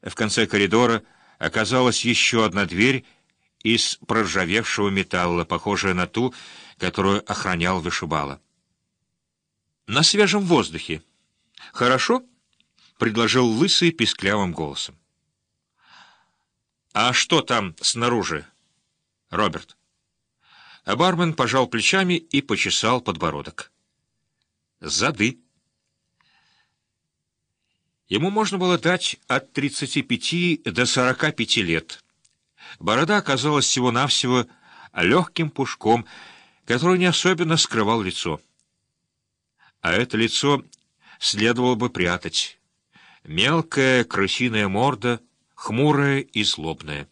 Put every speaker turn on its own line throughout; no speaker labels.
В конце коридора оказалась еще одна дверь из проржавевшего металла, похожая на ту, которую охранял вышибала. «На свежем воздухе. Хорошо?» — предложил Лысый писклявым голосом. «А что там снаружи, Роберт?» А бармен пожал плечами и почесал подбородок. «Зады». Ему можно было дать от 35 до 45 лет. Борода оказалась всего-навсего легким пушком, который не особенно скрывал лицо. А это лицо следовало бы прятать. Мелкая крысиная морда, хмурая и злобная.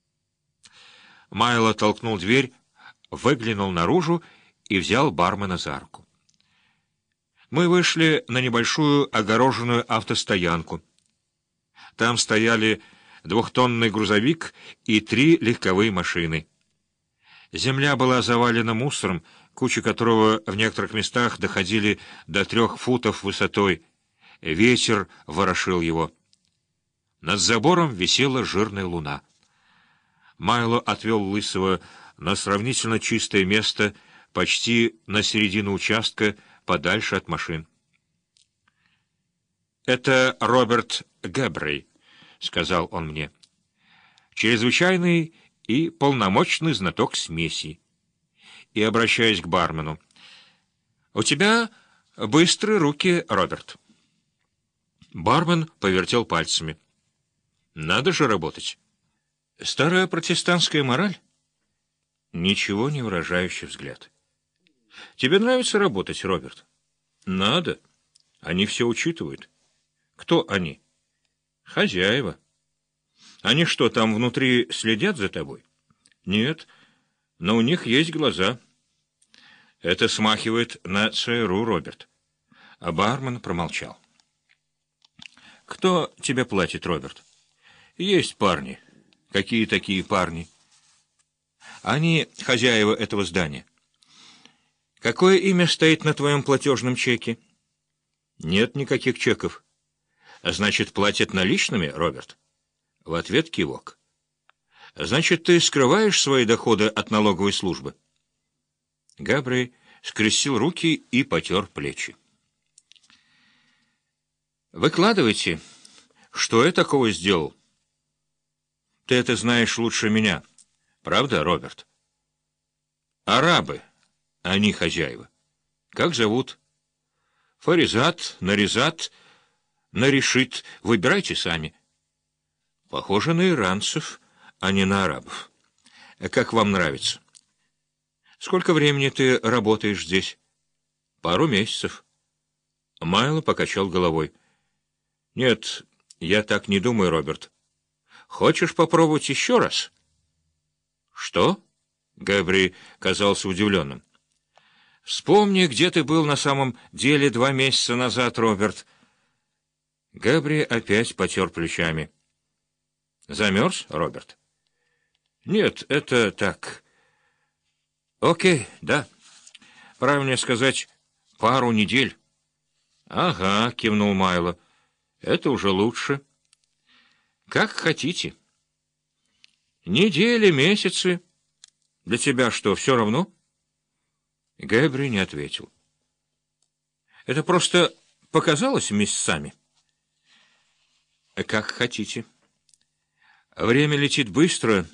Майло толкнул дверь, выглянул наружу и взял бармена за руку. Мы вышли на небольшую огороженную автостоянку. Там стояли двухтонный грузовик и 3 легковые машины. Земля была завалена мусором, кучи которого в некоторых местах доходили до 3 футов высотой. Ветер ворошил его. Над забором висела жирная луна. Майло отвел Лысого на сравнительно чистое место, почти на середину участка, подальше от машин. «Это Роберт Гэбрей», — сказал он мне. «Чрезвычайный и полномочный знаток смеси». И, обращаясь к бармену, «У тебя быстрые руки, Роберт». Бармен повертел пальцами. «Надо же работать». «Старая протестантская мораль?» Ничего не выражающий взгляд. «Тебе нравится работать, Роберт?» «Надо. Они все учитывают». «Кто они?» «Хозяева». «Они что, там внутри следят за тобой?» «Нет, но у них есть глаза». «Это смахивает на ЦРУ, Роберт». А бармен промолчал. «Кто тебе платит, Роберт?» «Есть парни». «Какие такие парни?» «Они хозяева этого здания». «Какое имя стоит на твоем платежном чеке?» «Нет никаких чеков». «Значит, платят наличными, Роберт?» В ответ кивок. «Значит, ты скрываешь свои доходы от налоговой службы?» Габрий скрестил руки и потер плечи. «Выкладывайте, что я такого сделал?» «Ты это знаешь лучше меня. Правда, Роберт?» «Арабы, они хозяева. Как зовут?» «Фаризат, Наризат, Нарешит. Выбирайте сами». «Похоже на иранцев, а не на арабов. Как вам нравится?» «Сколько времени ты работаешь здесь?» «Пару месяцев». Майло покачал головой. «Нет, я так не думаю, Роберт. Хочешь попробовать еще раз?» «Что?» — Гэбри казался удивленным. «Вспомни, где ты был на самом деле 2 месяца назад, Роберт». Гэбри опять потер плечами. «Замерз, Роберт?» «Нет, это так». «Окей, да. Правильнее сказать, пару недель». «Ага», — кивнул Майло. «Это уже лучше». «Как хотите». «Недели, месяцы. Для тебя что, все равно?» Гэбри не ответил. «Это просто показалось месяцами». «Как хотите». «Время летит быстро,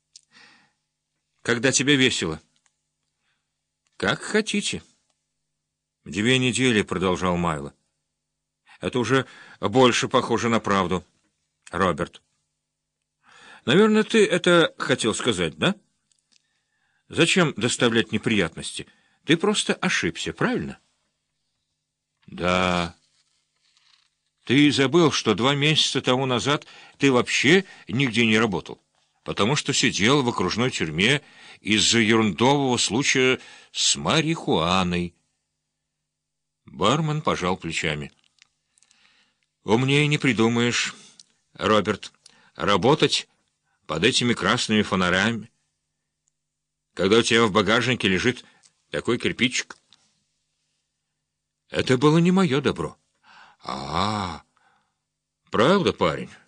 когда тебе весело». «Как хотите». 2 недели», — продолжал Майло. «Это уже больше похоже на правду, Роберт». «Наверное, ты это хотел сказать, да? Зачем доставлять неприятности? Ты просто ошибся, правильно?» «Да». «Ты забыл, что 2 месяца тому назад ты вообще нигде не работал, потому что сидел в окружной тюрьме из-за ерундового случая с марихуаной». Бармен пожал плечами. «Умнее не придумаешь, Роберт, работать под этими красными фонарями, когда у тебя в багажнике лежит такой кирпичик». «Это было не мое добро». «А-а-а! Правда, парень?»